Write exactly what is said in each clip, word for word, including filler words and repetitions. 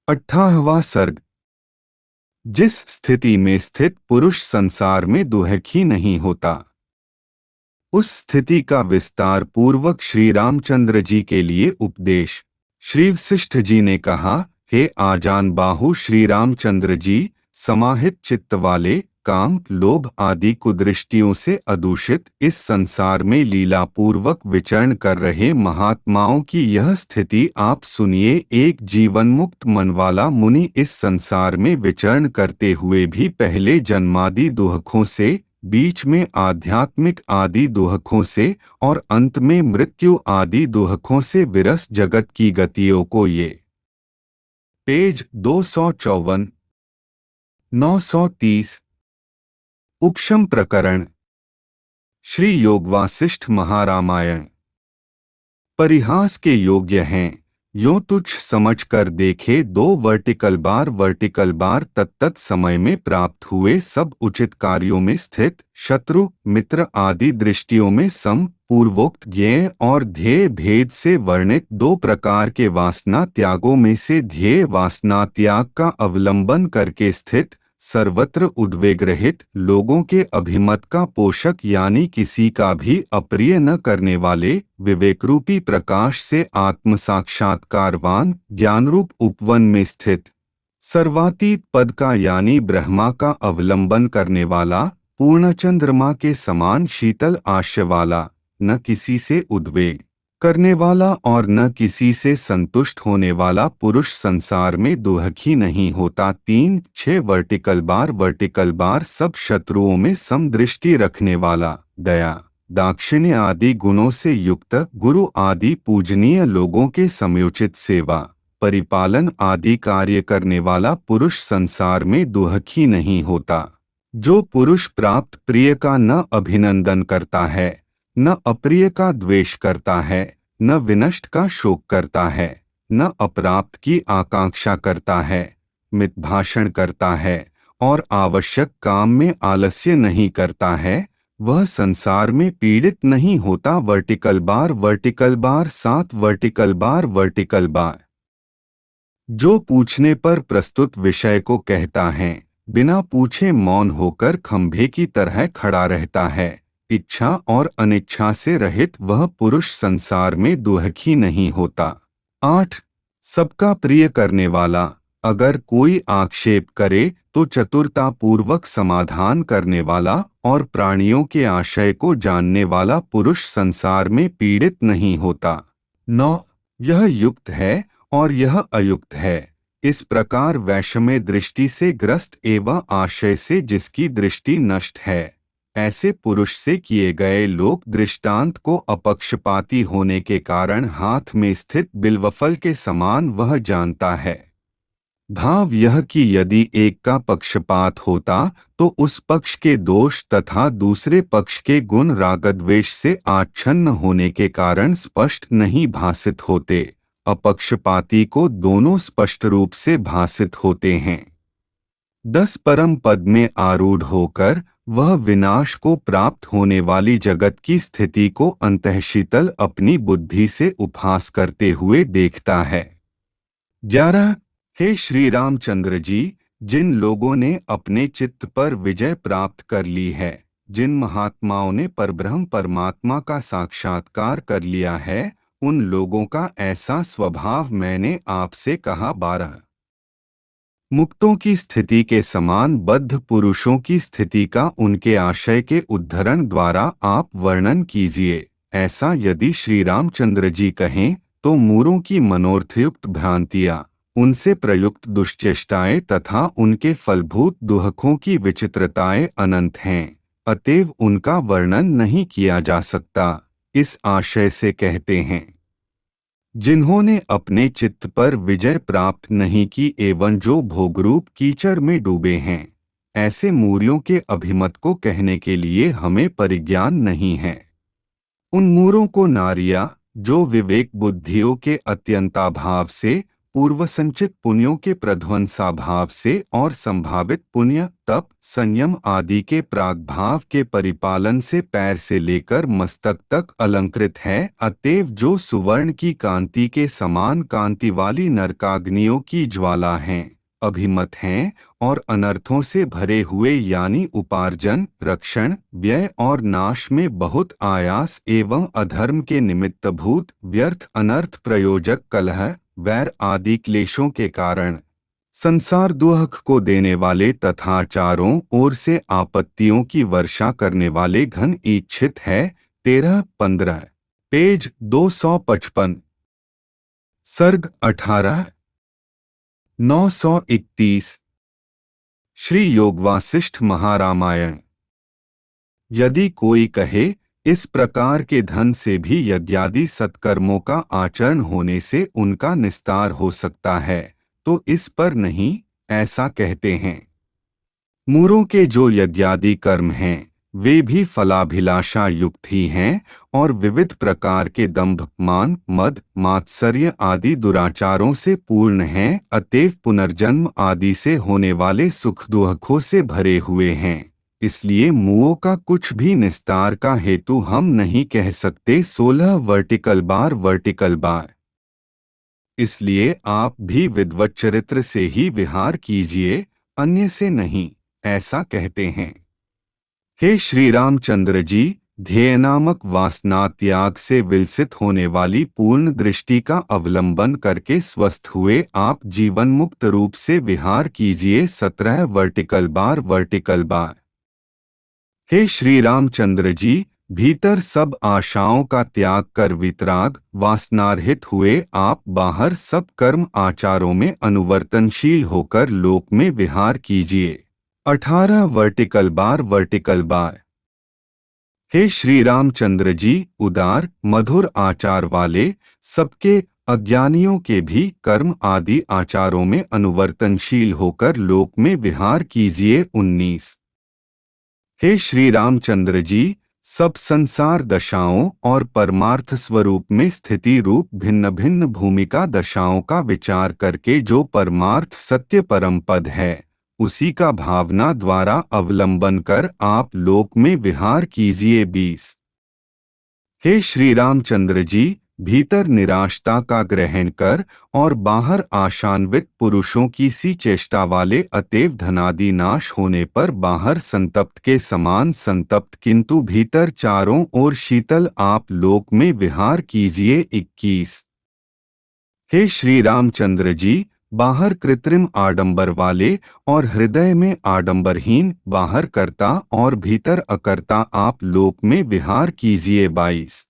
अट्ठारहवां सर्ग। जिस स्थिति में स्थित पुरुष संसार में दुखी नहीं होता, उस स्थिति का विस्तार पूर्वक श्री रामचंद्र जी के लिए उपदेश। श्री वशिष्ठ जी ने कहा, हे आजान बाहु श्री रामचंद्र जी, समाहित चित्त वाले, काम लोभ आदि कुदृष्टियों से अदूषित इस संसार में लीला पूर्वक विचरण कर रहे महात्माओं की यह स्थिति आप सुनिए। एक जीवन मुक्त मन वाला मुनि इस संसार में विचरण करते हुए भी पहले जन्मादि दुखों से, बीच में आध्यात्मिक आदि दुखों से और अंत में मृत्यु आदि दुखों से विरस जगत की गतियों को ये पेज दो सौ चौवन नौ सौ तीस उपशम प्रकरण श्री योग वासिष्ठ महारामायण परिहास के योग्य हैं। यो तुच्छ समझ कर देखे दो वर्टिकल बार वर्टिकल बार तत्त समय में प्राप्त हुए सब उचित कार्यों में स्थित शत्रु मित्र आदि दृष्टियों में सम पूर्वोक्त ज्ञेय और ध्येय भेद से वर्णित दो प्रकार के वासना त्यागों में से ध्येय वासना त्याग का अवलंबन करके स्थित सर्वत्र उद्वेग रहित लोगों के अभिमत का पोषक यानी किसी का भी अप्रिय न करने वाले विवेकरूपी प्रकाश से आत्म साक्षात्कारवान ज्ञानरूप उपवन में स्थित सर्वातीत पद का यानी ब्रह्मा का अवलंबन करने वाला पूर्ण चंद्रमा के समान शीतल आश्य वाला, न किसी से उद्वेग करने वाला और न किसी से संतुष्ट होने वाला पुरुष संसार में दुखी नहीं होता। तीन छह वर्टिकल बार वर्टिकल बार सब शत्रुओं में समदृष्टि रखने वाला, दया दाक्षिण्य आदि गुणों से युक्त, गुरु आदि पूजनीय लोगों के समयोचित सेवा परिपालन आदि कार्य करने वाला पुरुष संसार में दुखी नहीं होता। जो पुरुष प्राप्त प्रिय का न अभिनंदन करता है, न अप्रिय का द्वेष करता है, न विनष्ट का शोक करता है, न अप्राप्त की आकांक्षा करता है, मितभाषण करता है और आवश्यक काम में आलस्य नहीं करता है, वह संसार में पीड़ित नहीं होता। वर्टिकल बार वर्टिकल बार सात वर्टिकल बार वर्टिकल बार जो पूछने पर प्रस्तुत विषय को कहता है, बिना पूछे मौन होकर खंभे की तरह खड़ा रहता है, इच्छा और अनिच्छा से रहित वह पुरुष संसार में दुखी नहीं होता। आठ सबका प्रिय करने वाला, अगर कोई आक्षेप करे तो चतुरता पूर्वक समाधान करने वाला और प्राणियों के आशय को जानने वाला पुरुष संसार में पीड़ित नहीं होता। नौ यह युक्त है और यह अयुक्त है, इस प्रकार वैषम्य दृष्टि से ग्रस्त एवं आशय से जिसकी दृष्टि नष्ट है, ऐसे पुरुष से किए गए लोक दृष्टांत को अपक्षपाती होने के कारण हाथ में स्थित बिल्वफल के समान वह जानता है। भाव यह कि यदि एक का पक्षपात होता तो उस पक्ष के दोष तथा दूसरे पक्ष के गुण रागद्वेष से आच्छन्न होने के कारण स्पष्ट नहीं भासित होते। अपक्षपाती को दोनों स्पष्ट रूप से भासित होते हैं। दस परम पद में आरूढ़ होकर वह विनाश को प्राप्त होने वाली जगत की स्थिति को अंतःशीतल अपनी बुद्धि से उपहास करते हुए देखता है। ग्यारह हे श्री रामचंद्र जी, जिन लोगों ने अपने चित्त पर विजय प्राप्त कर ली है, जिन महात्माओं ने परब्रह्म परमात्मा का साक्षात्कार कर लिया है, उन लोगों का ऐसा स्वभाव मैंने आपसे कहा। बारह मुक्तों की स्थिति के समान बद्ध पुरुषों की स्थिति का उनके आशय के उद्धरण द्वारा आप वर्णन कीजिए। ऐसा यदि श्री रामचंद्र जी कहें तो मूरों की मनोर्थयुक्त भ्रांतियां, उनसे प्रयुक्त दुष्चेष्टाएं तथा उनके फलभूत दुखों की विचित्रताएं अनंत हैं, अतएव उनका वर्णन नहीं किया जा सकता। इस आशय से कहते हैं, जिन्होंने अपने चित्त पर विजय प्राप्त नहीं की एवं जो भोगरूप कीचड़ में डूबे हैं, ऐसे मूर्यों के अभिमत को कहने के लिए हमें परिज्ञान नहीं है। उन मूरों को नारिया जो विवेक बुद्धियों के अत्यंताभाव से पूर्व संचित पुण्यों के प्रध्वंसाभाव से और संभावित पुण्य तप संयम आदि के प्रागभाव के परिपालन से पैर से लेकर मस्तक तक अलंकृत है। अतएव जो सुवर्ण की कांति के समान कांति वाली नरकाग्नियों की ज्वाला हैं, अभिमत हैं और अनर्थों से भरे हुए यानी उपार्जन, रक्षण, व्यय और नाश में बहुत आयास एवं अधर्म के निमित्तभूत व्यर्थ अनर्थ प्रयोजक कलह, वैर आदि क्लेशों के कारण संसार दुख को देने वाले तथा चारों ओर से आपत्तियों की वर्षा करने वाले घन इच्छित है। तेरह पंद्रह पेज दो सौ पचपन सर्ग अठारह नौ सौ इकतीस श्री योग वासिष्ठ महारामायण। यदि कोई कहे इस प्रकार के धन से भी यज्ञादि सत्कर्मों का आचरण होने से उनका निस्तार हो सकता है, तो इस पर नहीं, ऐसा कहते हैं। मूरों के जो यज्ञादि कर्म हैं वे भी फलाभिलाषा युक्त ही हैं और विविध प्रकार के दंभ, मान, मद, मात्सर्य आदि दुराचारों से पूर्ण हैं। अतएव पुनर्जन्म आदि से होने वाले सुख दुखों से भरे हुए हैं। इसलिए मुओं का कुछ भी निस्तार का हेतु हम नहीं कह सकते। सोलह वर्टिकल बार वर्टिकल बार इसलिए आप भी विद्वत चरित्र से ही विहार कीजिए, अन्य से नहीं, ऐसा कहते हैं। हे श्री रामचंद्र जी, ध्येय नामक वासना त्याग से विलसित होने वाली पूर्ण दृष्टि का अवलंबन करके स्वस्थ हुए आप जीवन मुक्त रूप से विहार कीजिए। सत्रह वर्टिकल बार वर्टिकल बार हे श्री रामचंद्र जी, भीतर सब आशाओं का त्याग कर वितराग वासनारहित हुए आप बाहर सब कर्म आचारों में अनुवर्तनशील होकर लोक में विहार कीजिए। अठारह वर्टिकल बार वर्टिकल बार हे श्री रामचंद्र जी, उदार मधुर आचार वाले सबके अज्ञानियों के भी कर्म आदि आचारों में अनुवर्तनशील होकर लोक में विहार कीजिए। उन्नीस हे श्री रामचंद्र जी, सब संसार दशाओं और परमार्थ स्वरूप में स्थिति रूप भिन्न भिन्न भूमिका दशाओं का विचार करके जो परमार्थ सत्य परम पद है, उसी का भावना द्वारा अवलंबन कर आप लोक में विहार कीजिए। बीस हे श्री रामचंद्र जी, भीतर निराशता का ग्रहण कर और बाहर आशान्वित पुरुषों की सी चेष्टा वाले अतएव धनादि नाश होने पर बाहर संतप्त के समान संतप्त किंतु भीतर चारों ओर शीतल आप लोक में विहार कीजिए। इक्कीस हे श्री रामचंद्र जी, बाहर कृत्रिम आडंबर वाले और हृदय में आडंबरहीन बाहर कर्ता और भीतर अकर्ता आप लोक में विहार कीजिए। बाईस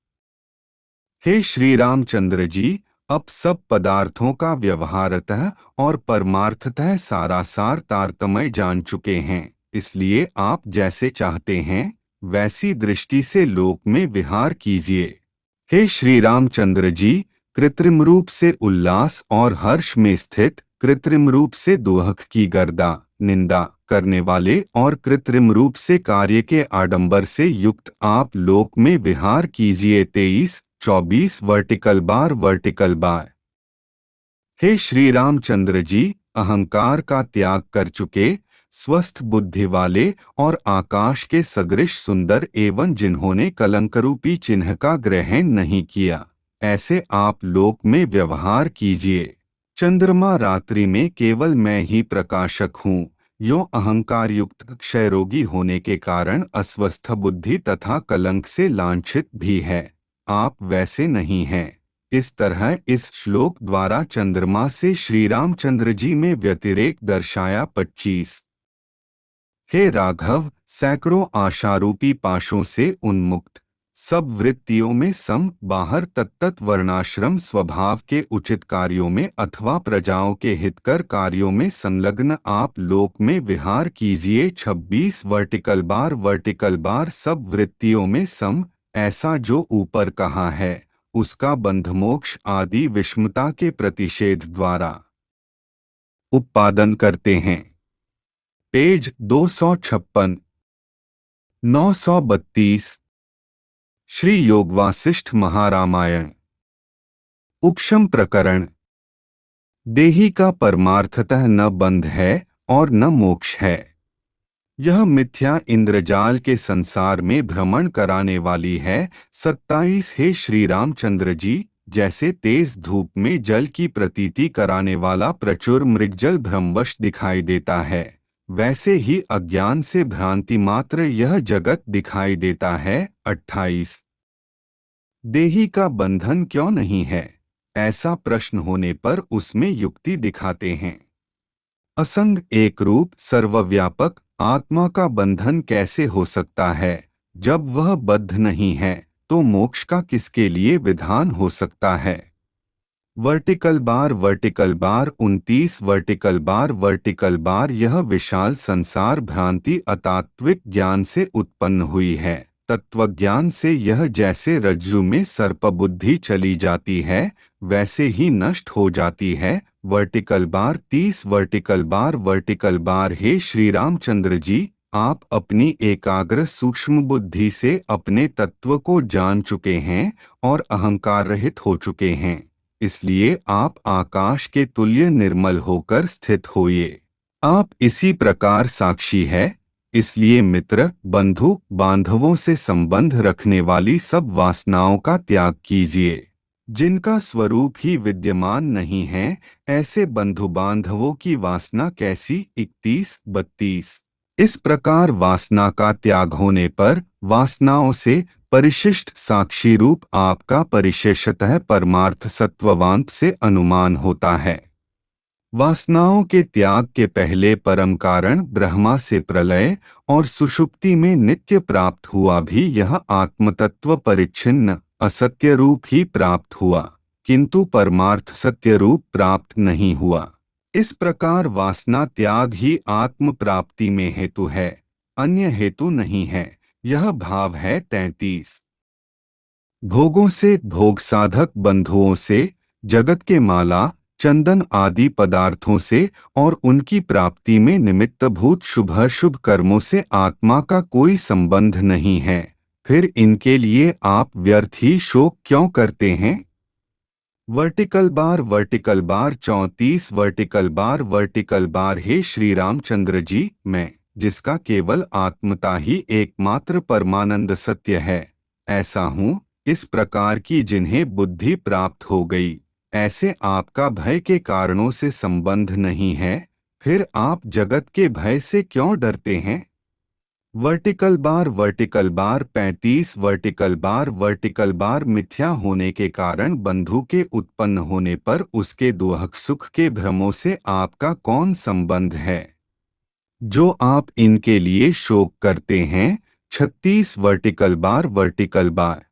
हे श्री रामचंद्र जी, अब सब पदार्थों का व्यवहारतः और परमार्थतः सारासार तारतम्य जान चुके हैं, इसलिए आप जैसे चाहते हैं वैसी दृष्टि से लोक में विहार कीजिए। हे श्री रामचंद्र जी, कृत्रिम रूप से उल्लास और हर्ष में स्थित, कृत्रिम रूप से दुख की गर्दा निंदा करने वाले और कृत्रिम रूप से कार्य के आडंबर से युक्त आप लोक में विहार कीजिए। तेईस चौबीस वर्टिकल बार वर्टिकल बार हे श्री रामचंद्र जी, अहंकार का त्याग कर चुके, स्वस्थ बुद्धि वाले और आकाश के सदृश सुंदर एवं जिन्होंने कलंकरूपी चिन्ह का ग्रहण नहीं किया, ऐसे आप लोक में व्यवहार कीजिए। चंद्रमा रात्रि में केवल मैं ही प्रकाशक हूँ, यो अहंकार युक्त क्षयरोगी होने के कारण अस्वस्थ बुद्धि तथा कलंक से लांछित भी है, आप वैसे नहीं हैं। इस तरह इस श्लोक द्वारा चंद्रमा से श्री रामचंद्र जी में व्यतिरेक दर्शाया। पच्चीस हे राघव, सैकड़ों आशारूपी पाशों से उन्मुक्त, सब वृत्तियों में सम, बाहर तत्त वर्णाश्रम स्वभाव के उचित कार्यों में अथवा प्रजाओं के हितकर कार्यों में संलग्न आप लोक में विहार कीजिए। छब्बीस वर्टिकल बार वर्टिकल बार सब वृत्तियों में सम, ऐसा जो ऊपर कहा है उसका बंधमोक्ष आदि विषमता के प्रतिषेध द्वारा उत्पादन करते हैं। पेज दो सौ छप्पन नौ सौ बत्तीस श्री योग वासिष्ठ महारामायण। उपशम प्रकरण। देही का परमार्थतः न बंध है और न मोक्ष है। यह मिथ्या इंद्रजाल के संसार में भ्रमण कराने वाली है। सत्ताईस हे श्री रामचंद्र जी, जैसे तेज धूप में जल की प्रतीति कराने वाला प्रचुर मृगजल भ्रमवश दिखाई देता है, वैसे ही अज्ञान से भ्रांति मात्र यह जगत दिखाई देता है। अट्ठाईस देही का बंधन क्यों नहीं है, ऐसा प्रश्न होने पर उसमें युक्ति दिखाते हैं। असंग एक रूप सर्वव्यापक आत्मा का बंधन कैसे हो सकता है? जब वह बद्ध नहीं है तो मोक्ष का किसके लिए विधान हो सकता है? वर्टिकल बार वर्टिकल बार उनतीस वर्टिकल बार वर्टिकल बार यह विशाल संसार भ्रांति अतात्विक ज्ञान से उत्पन्न हुई है। तत्वज्ञान से यह जैसे रज्जु में सर्पबुद्धि चली जाती है वैसे ही नष्ट हो जाती है। वर्टिकल बार तीस वर्टिकल बार वर्टिकल बार हे श्री रामचंद्र जी, आप अपनी एकाग्र सूक्ष्म बुद्धि से अपने तत्व को जान चुके हैं और अहंकार रहित हो चुके हैं, इसलिए आप आकाश के तुल्य निर्मल होकर स्थित होइए। आप इसी प्रकार साक्षी है, इसलिए मित्र बंधु बांधवों से संबंध रखने वाली सब वासनाओं का त्याग कीजिए। जिनका स्वरूप ही विद्यमान नहीं है, ऐसे बंधु बांधवों की वासना कैसी? इकतीस बत्तीस इस प्रकार वासना का त्याग होने पर वासनाओं से परिशिष्ट साक्षी रूप आपका परिशेषतः परमार्थ सत्ववांत से अनुमान होता है। वासनाओं के त्याग के पहले परम कारण ब्रह्मा से प्रलय और सुषुप्ति में नित्य प्राप्त हुआ भी यह आत्मतत्व परिच्छिन्न असत्य रूप ही प्राप्त हुआ, किंतु परमार्थ सत्य रूप प्राप्त नहीं हुआ। इस प्रकार वासना त्याग ही आत्म प्राप्ति में हेतु है, अन्य हेतु नहीं है। यह भाव है। तैंतीस भोगों से भोग साधक बंधुओं से जगत के माला चंदन आदि पदार्थों से और उनकी प्राप्ति में निमित्तभूत शुभाशुभ कर्मों से आत्मा का कोई संबंध नहीं है, फिर इनके लिए आप व्यर्थ ही शोक क्यों करते हैं? वर्टिकल बार वर्टिकल बार चौंतीस वर्टिकल बार वर्टिकल बार हे श्री रामचंद्र जी, मैं जिसका केवल आत्मता ही एकमात्र परमानंद सत्य है, ऐसा हूँ। इस प्रकार की जिन्हें बुद्धि प्राप्त हो गई, ऐसे आपका भय के कारणों से संबंध नहीं है, फिर आप जगत के भय से क्यों डरते हैं? वर्टिकल बार वर्टिकल बार पैंतीस वर्टिकल बार वर्टिकल बार मिथ्या होने के कारण बंधु के उत्पन्न होने पर उसके दुख सुख के भ्रमों से आपका कौन संबंध है, जो आप इनके लिए शोक करते हैं? छत्तीस वर्टिकल बार वर्टिकल बार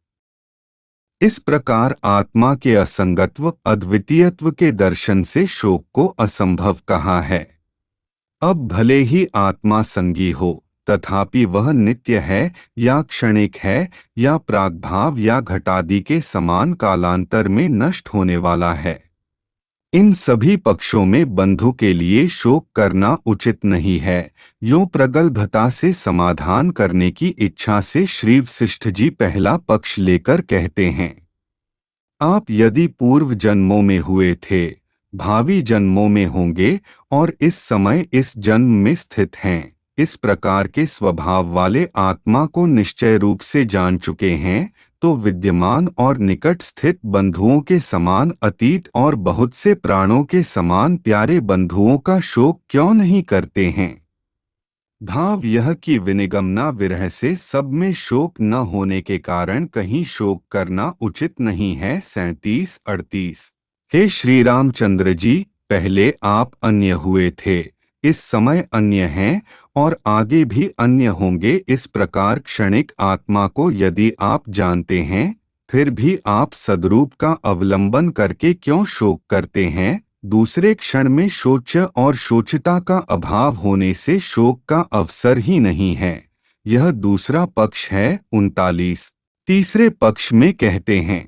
इस प्रकार आत्मा के असंगत्व अद्वितीयत्व के दर्शन से शोक को असंभव कहा है। अब भले ही आत्मा संगी हो, तथापि वह नित्य है या क्षणिक है या प्रागभाव या घटादि के समान कालांतर में नष्ट होने वाला है। इन सभी पक्षों में बंधु के लिए शोक करना उचित नहीं है। यो प्रगल्भता से समाधान करने की इच्छा से श्री वशिष्ठ जी पहला पक्ष लेकर कहते हैं, आप यदि पूर्व जन्मों में हुए थे, भावी जन्मों में होंगे और इस समय इस जन्म में स्थित हैं, इस प्रकार के स्वभाव वाले आत्मा को निश्चय रूप से जान चुके हैं, तो विद्यमान और निकट स्थित बंधुओं के समान अतीत और बहुत से प्राणों के समान प्यारे बंधुओं का शोक क्यों नहीं करते हैं? भाव यह कि विनिगमना विरह से सब में शोक न होने के कारण कहीं शोक करना उचित नहीं है। सैंतीस अड़तीस हे श्री रामचंद्र जी, पहले आप अन्य हुए थे, इस समय अन्य हैं और आगे भी अन्य होंगे। इस प्रकार क्षणिक आत्मा को यदि आप जानते हैं, फिर भी आप सद्रूप का अवलंबन करके क्यों शोक करते हैं? दूसरे क्षण में शोच और शोचिता का अभाव होने से शोक का अवसर ही नहीं है। यह दूसरा पक्ष है। उनतालीस तीसरे पक्ष में कहते हैं,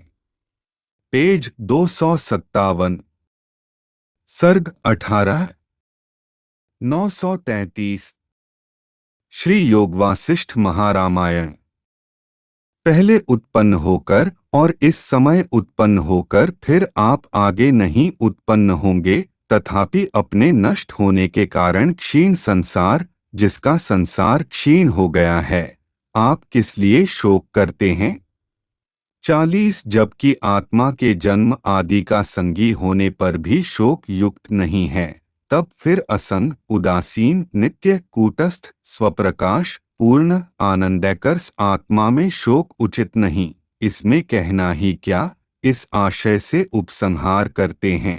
पेज दो सौ सत्तावन सर्ग अठारह नौ सौ तैंतीस श्री योग वासिष्ठ महारामायण। पहले उत्पन्न होकर और इस समय उत्पन्न होकर फिर आप आगे नहीं उत्पन्न होंगे, तथापि अपने नष्ट होने के कारण क्षीण संसार, जिसका संसार क्षीण हो गया है, आप किस लिए शोक करते हैं? चालीस जबकि आत्मा के जन्म आदि का संगी होने पर भी शोक युक्त नहीं है, तब फिर असंग, उदासीन, नित्य, कूटस्थ, स्वप्रकाश, पूर्ण, आनंदैकर्ष आत्मा में शोक उचित नहीं, इसमें कहना ही क्या, इस आशय से उपसंहार करते हैं।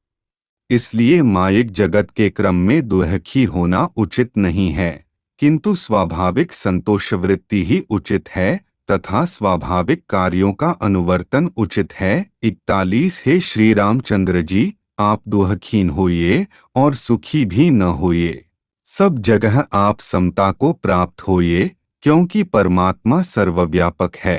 इसलिए मायिक जगत के क्रम में दुहखी होना उचित नहीं है, किंतु स्वाभाविक संतोषवृत्ति ही उचित है तथा स्वाभाविक कार्यों का अनुवर्तन उचित है। इकतालीस हे श्री रामचंद्र जी, आप दुहखीन होइए और सुखी भी न होइए, सब जगह आप समता को प्राप्त होइए, क्योंकि परमात्मा सर्वव्यापक है।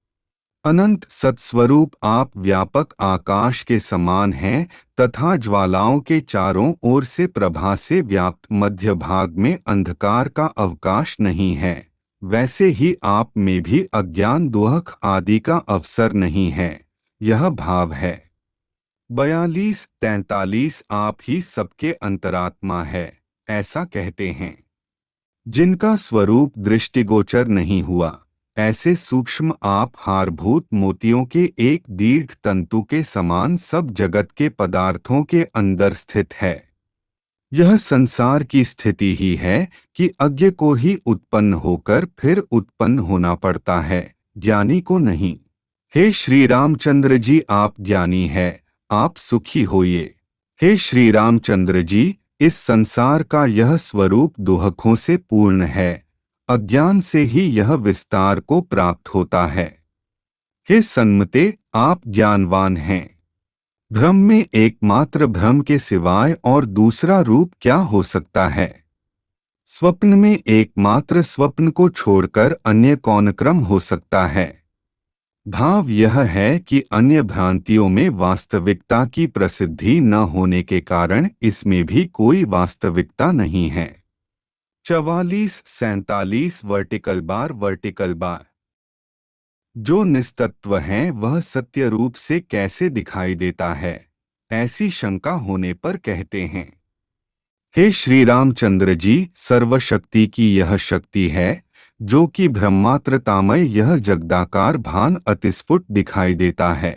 अनंत सत्स्वरूप आप व्यापक आकाश के समान हैं तथा ज्वालाओं के चारों ओर से प्रभा से व्याप्त मध्य भाग में अंधकार का अवकाश नहीं है, वैसे ही आप में भी अज्ञान दुहख आदि का अवसर नहीं है, यह भाव है। बयालीस तैंतालीस आप ही सबके अंतरात्मा है, ऐसा कहते हैं। जिनका स्वरूप दृष्टिगोचर नहीं हुआ, ऐसे सूक्ष्म आप हारभूत मोतियों के एक दीर्घ तंतु के समान सब जगत के पदार्थों के अंदर स्थित है। यह संसार की स्थिति ही है कि अज्ञ को ही उत्पन्न होकर फिर उत्पन्न होना पड़ता है, ज्ञानी को नहीं। हे श्री रामचंद्र जी, आप ज्ञानी है, आप सुखी होइए। हे श्री रामचंद्र जी, इस संसार का यह स्वरूप दुहखों से पूर्ण है, अज्ञान से ही यह विस्तार को प्राप्त होता है। हे सन्मते, आप ज्ञानवान हैं। भ्रम में एकमात्र भ्रम के सिवाय और दूसरा रूप क्या हो सकता है? स्वप्न में एकमात्र स्वप्न को छोड़कर अन्य कौन क्रम हो सकता है? भाव यह है कि अन्य भ्रांतियों में वास्तविकता की प्रसिद्धि न होने के कारण इसमें भी कोई वास्तविकता नहीं है। चवालीस सैंतालीस वर्टिकल बार वर्टिकल बार जो निस्तत्व है वह सत्य रूप से कैसे दिखाई देता है, ऐसी शंका होने पर कहते हैं। हे श्री रामचंद्र जी, सर्वशक्ति की यह शक्ति है जो कि ब्रह्मात्रतामय यह जगदाकार भान अतिस्फुट दिखाई देता है।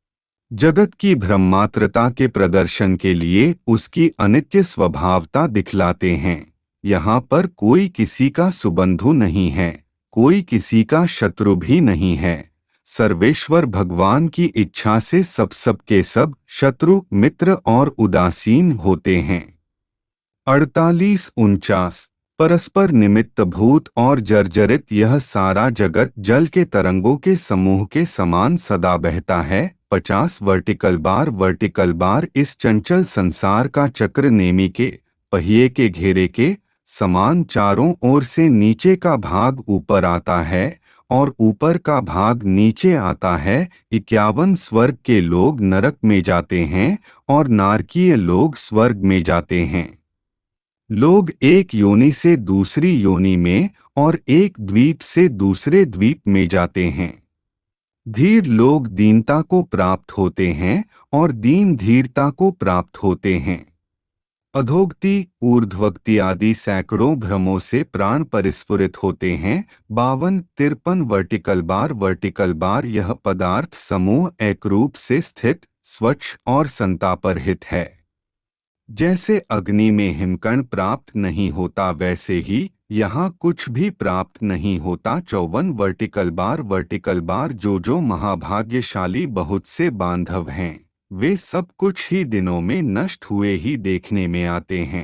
जगत की ब्रह्मात्रता के प्रदर्शन के लिए उसकी अनित्य स्वभावता दिखलाते हैं। यहाँ पर कोई किसी का सुबंधु नहीं है, कोई किसी का शत्रु भी नहीं है। सर्वेश्वर भगवान की इच्छा से सब सब के सब शत्रु, मित्र और उदासीन होते हैं। अड़तालीस उनचास परस्पर निमित्त भूत और जर्जरित यह सारा जगत जल के तरंगों के समूह के समान सदा बहता है। पचास वर्टिकल बार वर्टिकल बार इस चंचल संसार का चक्र नेमी के पहिए के घेरे के समान चारों ओर से नीचे का भाग ऊपर आता है और ऊपर का भाग नीचे आता है। इक्यावन स्वर्ग के लोग नरक में जाते हैं और नारकीय लोग स्वर्ग में जाते हैं। लोग एक योनि से दूसरी योनि में और एक द्वीप से दूसरे द्वीप में जाते हैं। धीर लोग दीनता को प्राप्त होते हैं और दीन धीरता को प्राप्त होते हैं। अधोगति, ऊर्ध्वगति आदि सैकड़ों भ्रमों से प्राण परिस्फुरित होते हैं। बावन तिरपन वर्टिकल बार वर्टिकल बार यह पदार्थ समूह एक रूप से स्थित, स्वच्छ और संतापरहित है। जैसे अग्नि में हिमकण प्राप्त नहीं होता, वैसे ही यहाँ कुछ भी प्राप्त नहीं होता। चौवन वर्टिकल बार वर्टिकल बार जो जो महाभाग्यशाली बहुत से बांधव हैं, वे सब कुछ ही दिनों में नष्ट हुए ही देखने में आते हैं।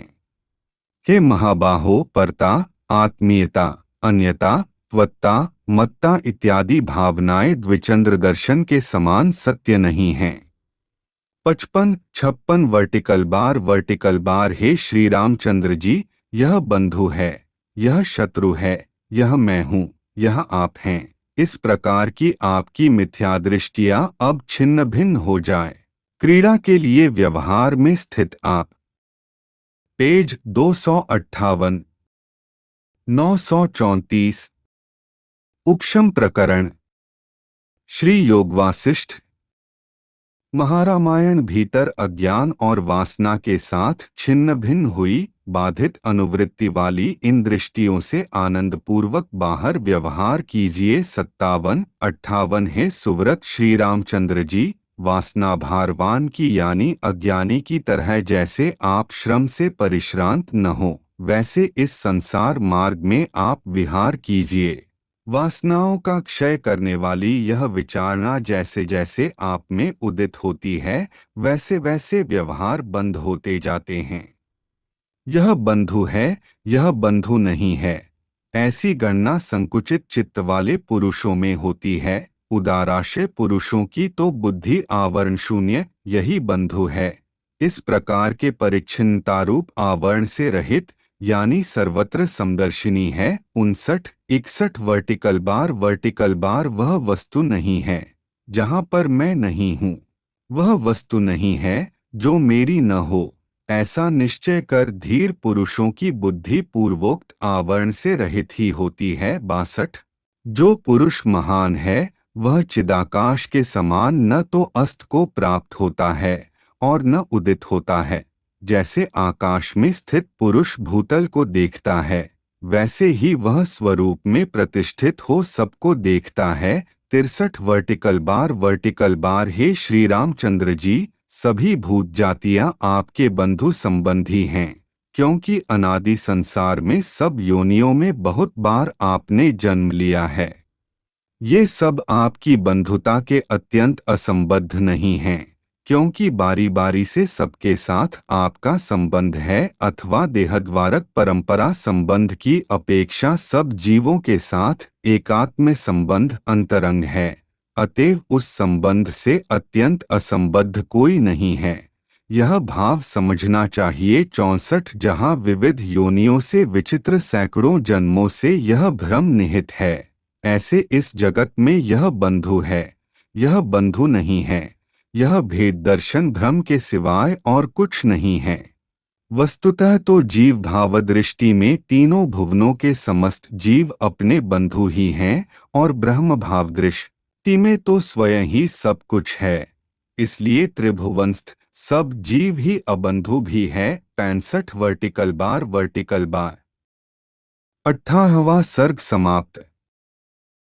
हे महाबाहो, परता, आत्मीयता, अन्यता, त्वत्ता, मत्ता इत्यादि भावनाएं द्विचंद्र दर्शन के समान सत्य नहीं हैं। पचपन छप्पन वर्टिकल बार वर्टिकल बार हे श्री रामचंद्र जी, यह बंधु है, यह शत्रु है, यह मैं हूँ, यह आप हैं, इस प्रकार की आपकी मिथ्या दृष्टियां अब छिन्न भिन्न हो जाए। क्रीड़ा के लिए व्यवहार में स्थित आप। पेज दो सौ अट्ठावन नौ सौ चौंतीस उपशम प्रकरण। श्री योग वासिष्ठ महारामायण भीतर अज्ञान और वासना के साथ छिन्न भिन्न हुई बाधित अनुवृत्ति वाली इन दृष्टियों से आनंद पूर्वक बाहर व्यवहार कीजिए। सत्तावन अट्ठावन है सुव्रत श्री रामचंद्र जी, वासना भारवान की यानी अज्ञानी की तरह जैसे आप श्रम से परिश्रांत न हो, वैसे इस संसार मार्ग में आप विहार कीजिए। वासनाओं का क्षय करने वाली यह विचारणा जैसे जैसे आप में उदित होती है, वैसे वैसे व्यवहार बंद होते जाते हैं। यह बंधु है, यह बंधु नहीं है, ऐसी गणना संकुचित चित्त वाले पुरुषों में होती है। उदाराशय पुरुषों की तो बुद्धि आवरण शून्य, यही बंधु है। इस प्रकार के परिच्छिन्नतारूप आवरण से रहित यानी सर्वत्र समदर्शिनी है। उनसठ इकसठ वर्टिकल बार वर्टिकल बार वह वस्तु नहीं है जहाँ पर मैं नहीं हूँ, वह वस्तु नहीं है जो मेरी न हो, ऐसा निश्चय कर धीर पुरुषों की बुद्धि पूर्वोक्त आवरण से रहित ही होती है। बासठ जो पुरुष महान है वह चिदाकाश के समान न तो अस्त को प्राप्त होता है और न उदित होता है। जैसे आकाश में स्थित पुरुष भूतल को देखता है, वैसे ही वह स्वरूप में प्रतिष्ठित हो सबको देखता है। तिरसठ वर्टिकल बार वर्टिकल बार हे श्री रामचंद्र जी, सभी भूत जातियां आपके बंधु संबंधी हैं, क्योंकि अनादि संसार में सब योनियों में बहुत बार आपने जन्म लिया है। ये सब आपकी बंधुता के अत्यंत असंबद्ध नहीं हैं, क्योंकि बारी बारी से सबके साथ आपका संबंध है, अथवा देहद्वारक परंपरा संबंध की अपेक्षा सब जीवों के साथ एकात्म संबंध अंतरंग है। अतएव उस संबंध से अत्यंत असंबद्ध कोई नहीं है, यह भाव समझना चाहिए। चौसठ जहाँ विविध योनियों से विचित्र सैकड़ों जन्मों से यह भ्रम निहित है, ऐसे इस जगत में यह बंधु है, यह बंधु नहीं है। यह भेद दर्शन भ्रम के सिवाय और कुछ नहीं है। वस्तुतः तो जीव भाव दृष्टि में तीनों भुवनों के समस्त जीव अपने बंधु ही हैं, और ब्रह्म भाव दृष्टि में तो स्वयं ही सब कुछ है। इसलिए त्रिभुवनस्थ सब जीव ही अबंधु भी है। पैंसठ वर्टिकल बार वर्टिकल बार अट्ठारहवां सर्ग समाप्त।